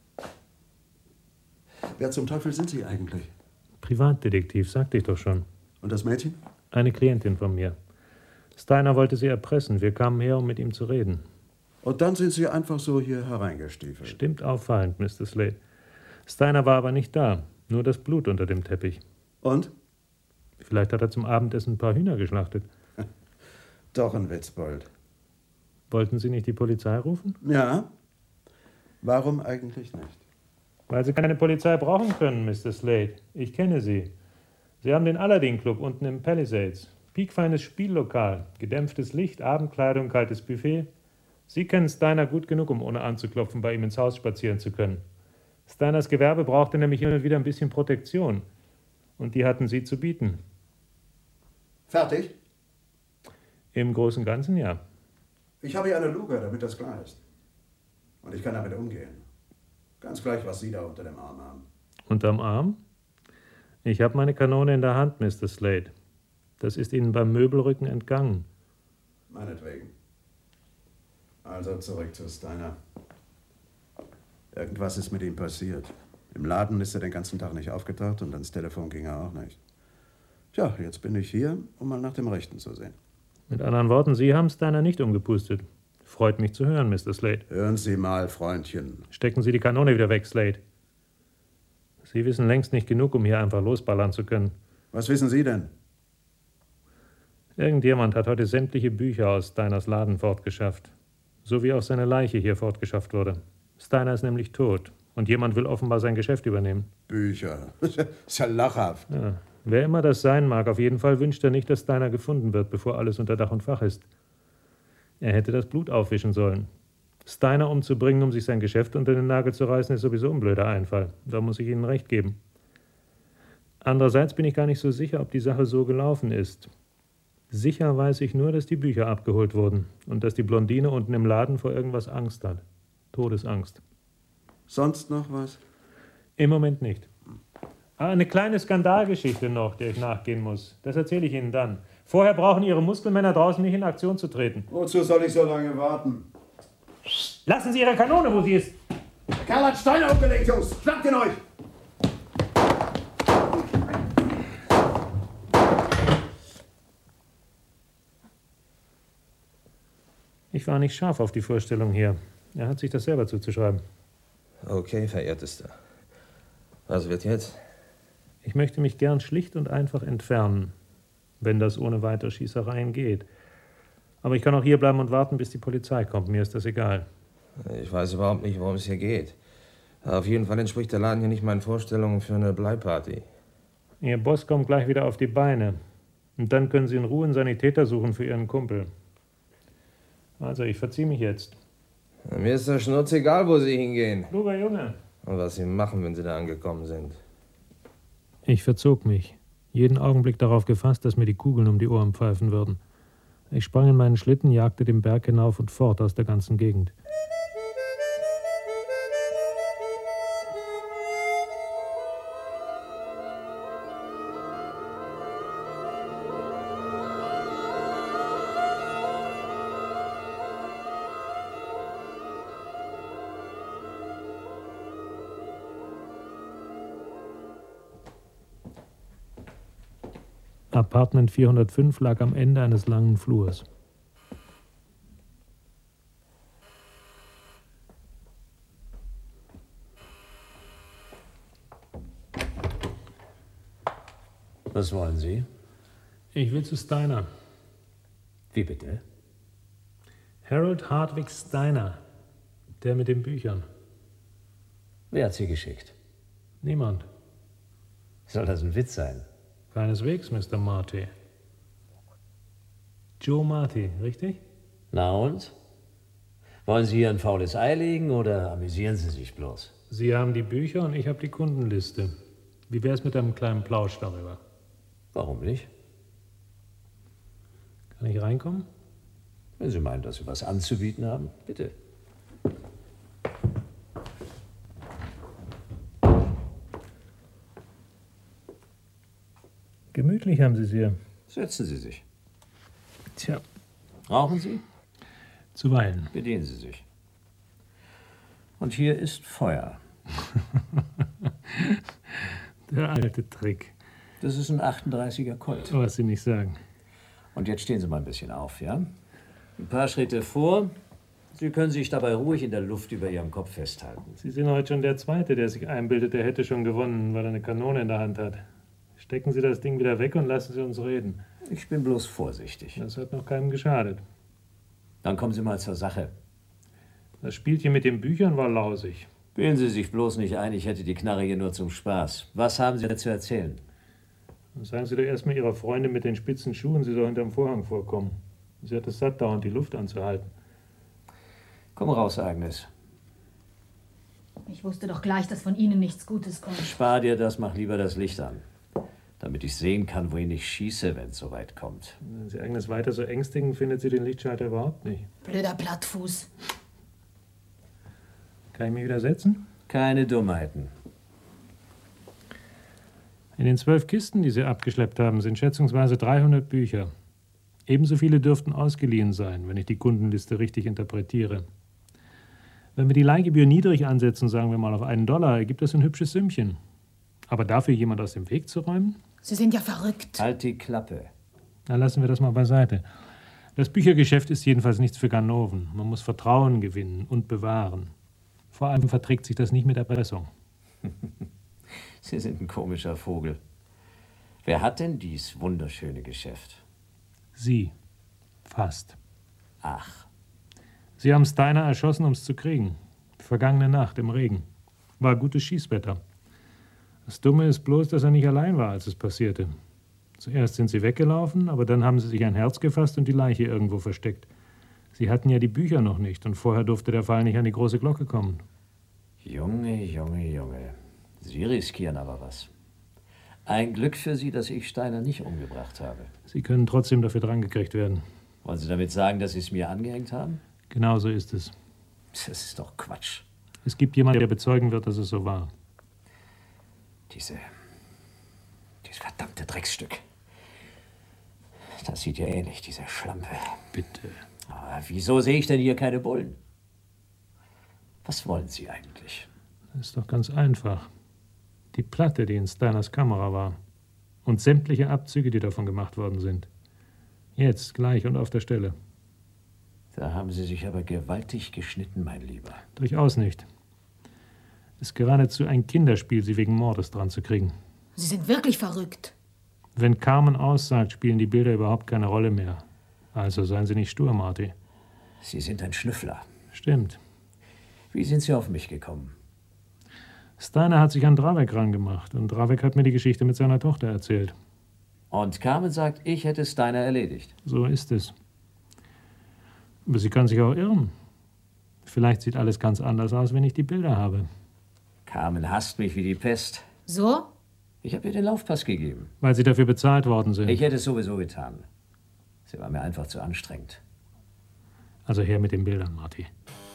Wer zum Teufel sind Sie eigentlich? Privatdetektiv, sagte ich doch schon. Und das Mädchen? Eine Klientin von mir. Steiner wollte sie erpressen. Wir kamen her, um mit ihm zu reden. Und dann sind Sie einfach so hier hereingestiefelt. Stimmt auffallend, Mister Slade. Steiner war aber nicht da. Nur das Blut unter dem Teppich. Und? Vielleicht hat er zum Abendessen ein paar Hühner geschlachtet. Doch ein Witzbold. Wollten Sie nicht die Polizei rufen? Ja. Warum eigentlich nicht? Weil Sie keine Polizei brauchen können, Mister Slade. Ich kenne Sie. Sie haben den Aladdin-Club unten im Palisades. Piekfeines Spiellokal, gedämpftes Licht, Abendkleidung, kaltes Buffet. Sie kennen Steiner gut genug, um ohne anzuklopfen bei ihm ins Haus spazieren zu können. Steiners Gewerbe brauchte nämlich immer wieder ein bisschen Protektion. Und die hatten Sie zu bieten. Fertig? Im Großen und Ganzen ja. Ich habe hier eine Luke, damit das klar ist. Und ich kann damit umgehen. Ganz gleich, was Sie da unter dem Arm haben. Unterm Arm? Ich habe meine Kanone in der Hand, Mister Slade. Das ist Ihnen beim Möbelrücken entgangen. Meinetwegen. Also zurück zu Steiner. Irgendwas ist mit ihm passiert. Im Laden ist er den ganzen Tag nicht aufgetaucht und ans Telefon ging er auch nicht. Tja, jetzt bin ich hier, um mal nach dem Rechten zu sehen. Mit anderen Worten, Sie haben Steiner nicht umgepustet. Freut mich zu hören, Mister Slade. Hören Sie mal, Freundchen. Stecken Sie die Kanone wieder weg, Slade. Sie wissen längst nicht genug, um hier einfach losballern zu können. Was wissen Sie denn? Irgendjemand hat heute sämtliche Bücher aus Steiners Laden fortgeschafft. So wie auch seine Leiche hier fortgeschafft wurde. Steiner ist nämlich tot. Und jemand will offenbar sein Geschäft übernehmen. Bücher. Ist ja lachhaft. Ja. Wer immer das sein mag, auf jeden Fall wünscht er nicht, dass Steiner gefunden wird, bevor alles unter Dach und Fach ist. Er hätte das Blut aufwischen sollen. Steiner umzubringen, um sich sein Geschäft unter den Nagel zu reißen, ist sowieso ein blöder Einfall. Da muss ich Ihnen recht geben. Andererseits bin ich gar nicht so sicher, ob die Sache so gelaufen ist. Sicher weiß ich nur, dass die Bücher abgeholt wurden und dass die Blondine unten im Laden vor irgendwas Angst hat. Todesangst. Sonst noch was? Im Moment nicht. Ah, eine kleine Skandalgeschichte noch, der ich nachgehen muss. Das erzähle ich Ihnen dann. Vorher brauchen Ihre Muskelmänner draußen nicht in Aktion zu treten. Wozu soll ich so lange warten? Lassen Sie Ihre Kanone, wo sie ist. Der Kerl hat Steine aufgelegt, Jungs. Schnappt ihn euch! Ich war nicht scharf auf die Vorstellung hier. Er hat sich das selber zuzuschreiben. Okay, verehrtester. Was wird jetzt? Ich möchte mich gern schlicht und einfach entfernen, wenn das ohne weitere Schießereien geht. Aber ich kann auch hier bleiben und warten, bis die Polizei kommt. Mir ist das egal. Ich weiß überhaupt nicht, worum es hier geht. Auf jeden Fall entspricht der Laden hier nicht meinen Vorstellungen für eine Bleiparty. Ihr Boss kommt gleich wieder auf die Beine. Und dann können Sie in Ruhe einen Sanitäter suchen für Ihren Kumpel. Also, ich verziehe mich jetzt. Mir ist der Schnurz egal, wo Sie hingehen. Kluger Junge. Und was Sie machen, wenn Sie da angekommen sind. Ich verzog mich. Jeden Augenblick darauf gefasst, dass mir die Kugeln um die Ohren pfeifen würden. Ich sprang in meinen Schlitten, jagte den Berg hinauf und fort aus der ganzen Gegend. Apartment vierhundertfünf lag am Ende eines langen Flurs. Was wollen Sie? Ich will zu Steiner. Wie bitte? Harold Hardwick Steiner, der mit den Büchern. Wer hat Sie geschickt? Niemand. Soll das ein Witz sein? Keineswegs, Mister Marty. Joe Marty, richtig? Na und? Wollen Sie hier ein faules Ei legen oder amüsieren Sie sich bloß? Sie haben die Bücher und ich habe die Kundenliste. Wie wär's mit einem kleinen Plausch darüber? Warum nicht? Kann ich reinkommen? Wenn Sie meinen, dass Sie was anzubieten haben, bitte. Gemütlich haben Sie es hier. Setzen Sie sich. Tja. Rauchen Sie? Zuweilen. Bedienen Sie sich. Und hier ist Feuer. Der alte Trick. Das ist ein achtunddreißiger Colt. Was Sie nicht sagen. Und jetzt stehen Sie mal ein bisschen auf, ja? Ein paar Schritte vor. Sie können sich dabei ruhig in der Luft über Ihrem Kopf festhalten. Sie sind heute schon der Zweite, der sich einbildet, er hätte schon gewonnen, weil er eine Kanone in der Hand hat. Stecken Sie das Ding wieder weg und lassen Sie uns reden. Ich bin bloß vorsichtig. Das hat noch keinem geschadet. Dann kommen Sie mal zur Sache. Das Spielchen mit den Büchern war lausig. Bilden Sie sich bloß nicht ein, ich hätte die Knarre hier nur zum Spaß. Was haben Sie zu erzählen? Dann sagen Sie doch erstmal Ihrer Freundin mit den spitzen Schuhen, sie soll hinterm Vorhang vorkommen. Sie hat es satt, dauernd die Luft anzuhalten. Komm raus, Agnes. Ich wusste doch gleich, dass von Ihnen nichts Gutes kommt. Spar dir das, mach lieber das Licht an. Damit ich sehen kann, wohin ich schieße, wenn es soweit kommt. Wenn Sie Agnes weiter so ängstigen, findet sie den Lichtschalter überhaupt nicht. Blöder Plattfuß. Kann ich mich wieder setzen? Keine Dummheiten. In den zwölf Kisten, die Sie abgeschleppt haben, sind schätzungsweise dreihundert Bücher. Ebenso viele dürften ausgeliehen sein, wenn ich die Kundenliste richtig interpretiere. Wenn wir die Leihgebühr niedrig ansetzen, sagen wir mal auf einen Dollar, ergibt das ein hübsches Sümmchen. Aber dafür jemand aus dem Weg zu räumen? Sie sind ja verrückt. Halt die Klappe. Na, lassen wir das mal beiseite. Das Büchergeschäft ist jedenfalls nichts für Ganoven. Man muss Vertrauen gewinnen und bewahren. Vor allem verträgt sich das nicht mit Erpressung. Sie sind ein komischer Vogel. Wer hat denn dies wunderschöne Geschäft? Sie. Fast. Ach. Sie haben Steiner erschossen, um es zu kriegen. Vergangene Nacht im Regen. War gutes Schießwetter. Das Dumme ist bloß, dass er nicht allein war, als es passierte. Zuerst sind sie weggelaufen, aber dann haben sie sich ein Herz gefasst und die Leiche irgendwo versteckt. Sie hatten ja die Bücher noch nicht und vorher durfte der Fall nicht an die große Glocke kommen. Junge, Junge, Junge. Sie riskieren aber was. Ein Glück für Sie, dass ich Steiner nicht umgebracht habe. Sie können trotzdem dafür drangekriegt werden. Wollen Sie damit sagen, dass Sie es mir angehängt haben? Genau so ist es. Das ist doch Quatsch. Es gibt jemanden, der bezeugen wird, dass es so war. Diese... dieses verdammte Drecksstück. Das sieht ja ähnlich, diese Schlampe. Bitte. Aber wieso sehe ich denn hier keine Bullen? Was wollen Sie eigentlich? Das ist doch ganz einfach. Die Platte, die in Steiners Kamera war. Und sämtliche Abzüge, die davon gemacht worden sind. Jetzt, gleich und auf der Stelle. Da haben Sie sich aber gewaltig geschnitten, mein Lieber. Durchaus nicht. Es ist geradezu ein Kinderspiel, Sie wegen Mordes dran zu kriegen. Sie sind wirklich verrückt. Wenn Carmen aussagt, spielen die Bilder überhaupt keine Rolle mehr. Also seien Sie nicht stur, Marty. Sie sind ein Schnüffler. Stimmt. Wie sind Sie auf mich gekommen? Steiner hat sich an Dravek rangemacht und Dravek hat mir die Geschichte mit seiner Tochter erzählt. Und Carmen sagt, ich hätte Steiner erledigt. So ist es. Aber sie kann sich auch irren. Vielleicht sieht alles ganz anders aus, wenn ich die Bilder habe. Carmen hasst mich wie die Pest. So? Ich habe ihr den Laufpass gegeben. Weil Sie dafür bezahlt worden sind. Ich hätte es sowieso getan. Sie war mir einfach zu anstrengend. Also her mit den Bildern, Marty.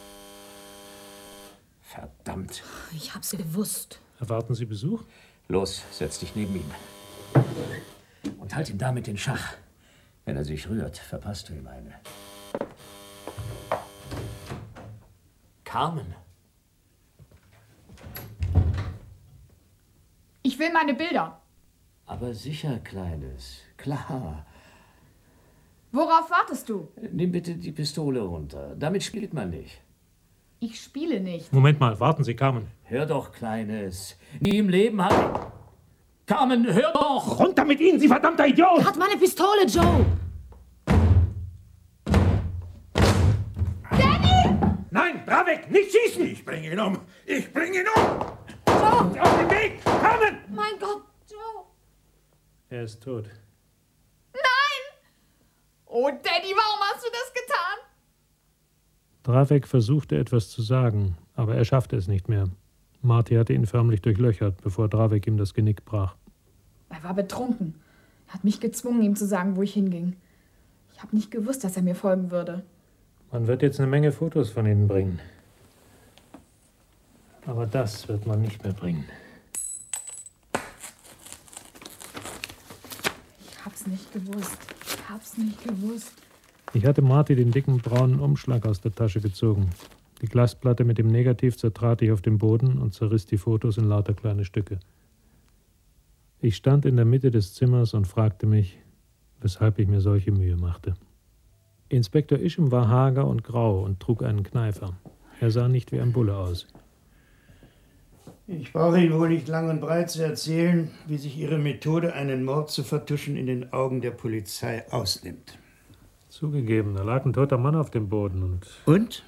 Verdammt. Ich hab's gewusst. Erwarten Sie Besuch? Los, setz dich neben ihn. Und halt ihn damit in Schach. Wenn er sich rührt, verpasst du ihm eine. Carmen. Ich will meine Bilder. Aber sicher, Kleines. Klar. Worauf wartest du? Nimm bitte die Pistole runter. Damit spielt man nicht. Ich spiele nicht. Moment mal, warten Sie, Carmen. Hör doch, Kleines. Nie im Leben hat... Carmen, hör doch! Runter mit Ihnen, Sie verdammter Idiot! Er hat meine Pistole, Joe! Danny! Nein, Dravek, nicht schießen! Ich bringe ihn um! Ich bringe ihn um! Joe! Auf den Weg! Carmen! Mein Gott, Joe! Er ist tot. Nein! Oh, Daddy, warum hast du das getan? Dravek versuchte etwas zu sagen, aber er schaffte es nicht mehr. Marty hatte ihn förmlich durchlöchert, bevor Dravek ihm das Genick brach. Er war betrunken. Er hat mich gezwungen, ihm zu sagen, wo ich hinging. Ich habe nicht gewusst, dass er mir folgen würde. Man wird jetzt eine Menge Fotos von Ihnen bringen. Aber das wird man nicht mehr bringen. Ich hab's nicht gewusst. Ich hab's nicht gewusst. Ich hatte Marty den dicken braunen Umschlag aus der Tasche gezogen. Die Glasplatte mit dem Negativ zertrat ich auf den Boden und zerriss die Fotos in lauter kleine Stücke. Ich stand in der Mitte des Zimmers und fragte mich, weshalb ich mir solche Mühe machte. Inspektor Isham war hager und grau und trug einen Kneifer. Er sah nicht wie ein Bulle aus. Ich brauche Ihnen wohl nicht lang und breit zu erzählen, wie sich Ihre Methode, einen Mord zu vertuschen, in den Augen der Polizei ausnimmt. Zugegeben, da lag ein toter Mann auf dem Boden und... Und?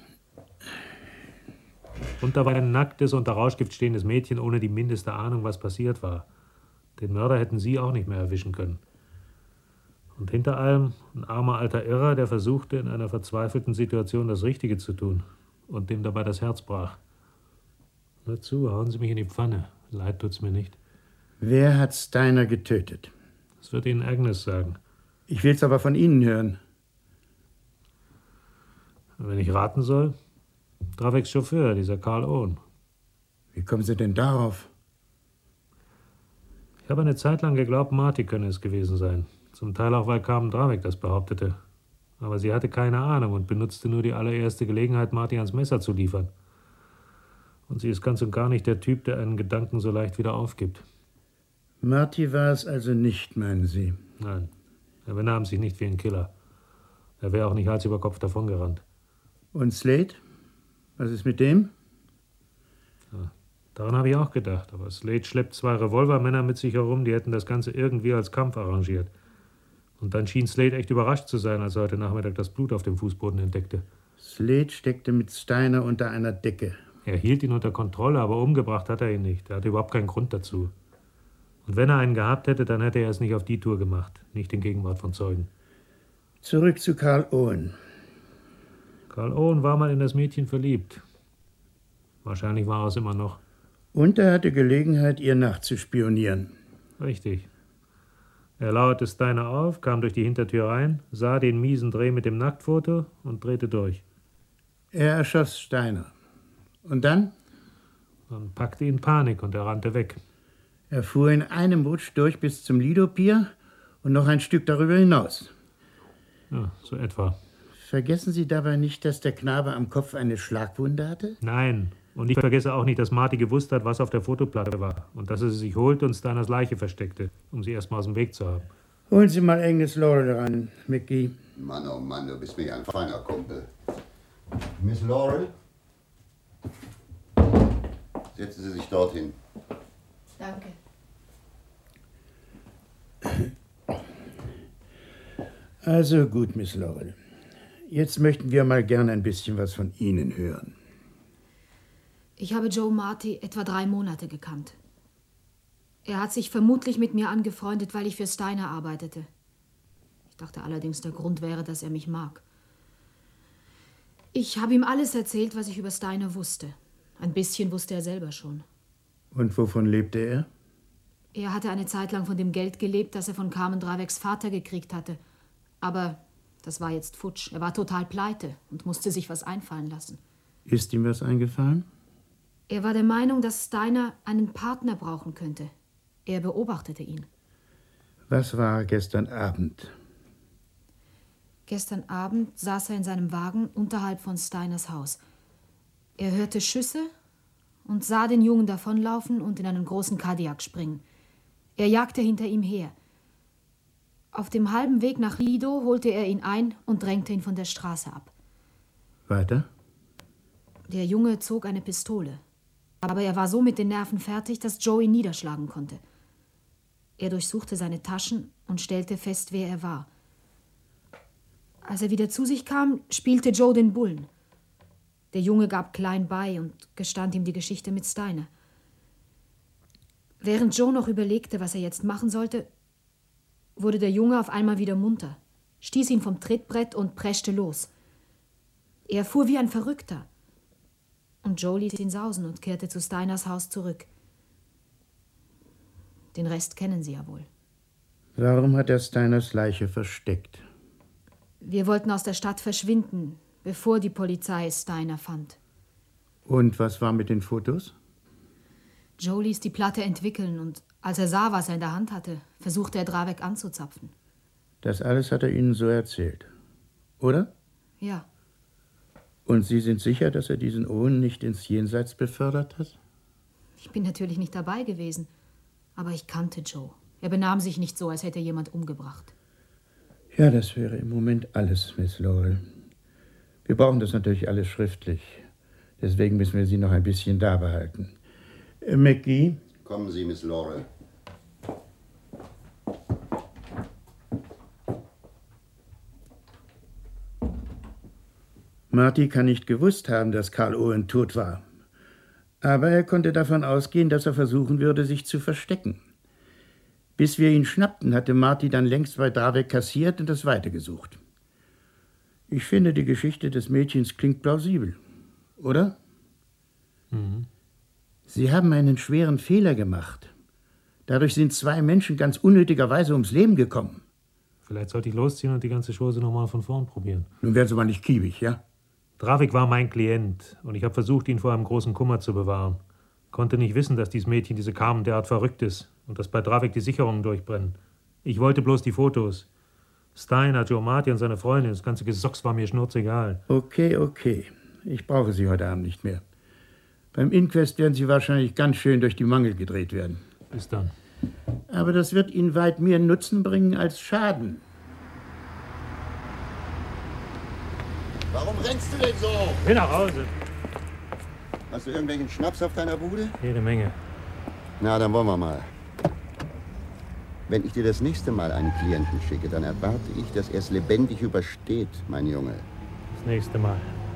Und da war ein nacktes, unter Rauschgift stehendes Mädchen ohne die mindeste Ahnung, was passiert war. Den Mörder hätten Sie auch nicht mehr erwischen können. Und hinter allem ein armer alter Irrer, der versuchte, in einer verzweifelten Situation das Richtige zu tun und dem dabei das Herz brach. Hör zu, hauen Sie mich in die Pfanne. Leid tut's mir nicht. Wer hat Steiner getötet? Das wird Ihnen Agnes sagen. Ich will's aber von Ihnen hören. Wenn ich raten soll, Draveks Chauffeur, dieser Carl Owen. Wie kommen Sie denn darauf? Ich habe eine Zeit lang geglaubt, Marty könne es gewesen sein. Zum Teil auch, weil Carmen Dravek das behauptete. Aber sie hatte keine Ahnung und benutzte nur die allererste Gelegenheit, Marty ans Messer zu liefern. Und sie ist ganz und gar nicht der Typ, der einen Gedanken so leicht wieder aufgibt. Marty war es also nicht, meinen Sie? Nein, er benahm sich nicht wie ein Killer. Er wäre auch nicht Hals über Kopf davongerannt. Und Slade? Was ist mit dem? Ja, daran habe ich auch gedacht. Aber Slade schleppt zwei Revolvermänner mit sich herum, die hätten das Ganze irgendwie als Kampf arrangiert. Und dann schien Slade echt überrascht zu sein, als er heute Nachmittag das Blut auf dem Fußboden entdeckte. Slade steckte mit Steiner unter einer Decke. Er hielt ihn unter Kontrolle, aber umgebracht hat er ihn nicht. Er hatte überhaupt keinen Grund dazu. Und wenn er einen gehabt hätte, dann hätte er es nicht auf die Tour gemacht, nicht in Gegenwart von Zeugen. Zurück zu Carl Owen. Carl Owen war mal in das Mädchen verliebt. Wahrscheinlich war er es immer noch. Und er hatte Gelegenheit, ihr nachzuspionieren. Richtig. Er lauerte Steiner auf, kam durch die Hintertür rein, sah den miesen Dreh mit dem Nacktfoto und drehte durch. Er erschoss Steiner. Und dann? Dann packte ihn Panik und er rannte weg. Er fuhr in einem Rutsch durch bis zum Lido-Pier und noch ein Stück darüber hinaus. Ja, so etwa. Vergessen Sie dabei nicht, dass der Knabe am Kopf eine Schlagwunde hatte? Nein. Und ich vergesse auch nicht, dass Marty gewusst hat, was auf der Fotoplatte war. Und dass er sie sich holte und Steiners Leiche versteckte, um sie erstmal aus dem Weg zu haben. Holen Sie mal Agnes Laurel ran, Mickey. Mann, oh Mann, du bist mir ein feiner Kumpel. Miss Laurel? Setzen Sie sich dorthin. Danke. Also gut, Miss Laurel. Jetzt möchten wir mal gern ein bisschen was von Ihnen hören. Ich habe Joe Marty etwa drei Monate gekannt. Er hat sich vermutlich mit mir angefreundet, weil ich für Steiner arbeitete. Ich dachte allerdings, der Grund wäre, dass er mich mag. Ich habe ihm alles erzählt, was ich über Steiner wusste. Ein bisschen wusste er selber schon. Und wovon lebte er? Er hatte eine Zeit lang von dem Geld gelebt, das er von Carmen Draveks Vater gekriegt hatte. Aber das war jetzt futsch. Er war total pleite und musste sich was einfallen lassen. Ist ihm was eingefallen? Er war der Meinung, dass Steiner einen Partner brauchen könnte. Er beobachtete ihn. Was war gestern Abend? Gestern Abend saß er in seinem Wagen unterhalb von Steiners Haus. Er hörte Schüsse und sah den Jungen davonlaufen und in einen großen Kadiak springen. Er jagte hinter ihm her. Auf dem halben Weg nach Lido holte er ihn ein und drängte ihn von der Straße ab. Weiter? Der Junge zog eine Pistole. Aber er war so mit den Nerven fertig, dass Joe ihn niederschlagen konnte. Er durchsuchte seine Taschen und stellte fest, wer er war. Als er wieder zu sich kam, spielte Joe den Bullen. Der Junge gab klein bei und gestand ihm die Geschichte mit Steiner. Während Joe noch überlegte, was er jetzt machen sollte, wurde der Junge auf einmal wieder munter, stieß ihn vom Trittbrett und preschte los. Er fuhr wie ein Verrückter. Und Joe ließ ihn sausen und kehrte zu Steiners Haus zurück. Den Rest kennen Sie ja wohl. Warum hat er Steiners Leiche versteckt? Wir wollten aus der Stadt verschwinden, bevor die Polizei Steiner fand. Und was war mit den Fotos? Joe ließ die Platte entwickeln und als er sah, was er in der Hand hatte, versuchte er Dravek anzuzapfen. Das alles hat er Ihnen so erzählt, oder? Ja. Und Sie sind sicher, dass er diesen Owen nicht ins Jenseits befördert hat? Ich bin natürlich nicht dabei gewesen, aber ich kannte Joe. Er benahm sich nicht so, als hätte er jemand umgebracht. Ja, das wäre im Moment alles, Miss Laurel. Wir brauchen das natürlich alles schriftlich. Deswegen müssen wir Sie noch ein bisschen da behalten. Äh, McGee? Kommen Sie, Miss Laurel. Marty kann nicht gewusst haben, dass Carl Owen tot war. Aber er konnte davon ausgehen, dass er versuchen würde, sich zu verstecken. Bis wir ihn schnappten, hatte Marty dann längst bei Dravek kassiert und das Weite gesucht. Ich finde, die Geschichte des Mädchens klingt plausibel, oder? Mhm. Sie haben einen schweren Fehler gemacht. Dadurch sind zwei Menschen ganz unnötigerweise ums Leben gekommen. Vielleicht sollte ich losziehen und die ganze Chose nochmal von vorn probieren. Nun werden Sie mal nicht kiebig, ja? Dravek war mein Klient und ich habe versucht, ihn vor einem großen Kummer zu bewahren. Konnte nicht wissen, dass dieses Mädchen, diese Carmen, derart verrückt ist und dass bei Dravek die Sicherungen durchbrennen. Ich wollte bloß die Fotos. Steiner, Joe Marty und seine Freundin, das ganze Gesocks war mir schnurzegal. Okay, okay. Ich brauche Sie heute Abend nicht mehr. Beim Inquest werden Sie wahrscheinlich ganz schön durch die Mangel gedreht werden. Bis dann. Aber das wird Ihnen weit mehr Nutzen bringen als Schaden. Warum rennst du denn so? Geh nach Hause. Hast du irgendwelchen Schnaps auf deiner Bude? Jede Menge. Na, dann wollen wir mal. Wenn ich dir das nächste Mal einen Klienten schicke, dann erwarte ich, dass er es lebendig übersteht, mein Junge. Das nächste Mal.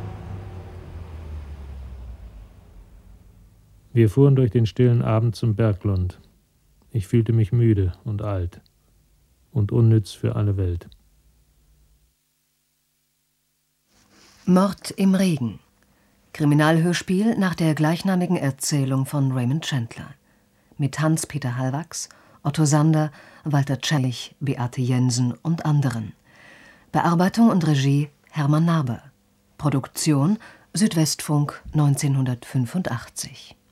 Wir fuhren durch den stillen Abend zum Berglund. Ich fühlte mich müde und alt und unnütz für alle Welt. Mord im Regen. Kriminalhörspiel nach der gleichnamigen Erzählung von Raymond Chandler. Mit Hans-Peter Hallwachs, Otto Sander, Walter Tschellich, Beate Jensen und anderen. Bearbeitung und Regie Hermann Narber. Produktion Südwestfunk neunzehnhundertfünfundachtzig.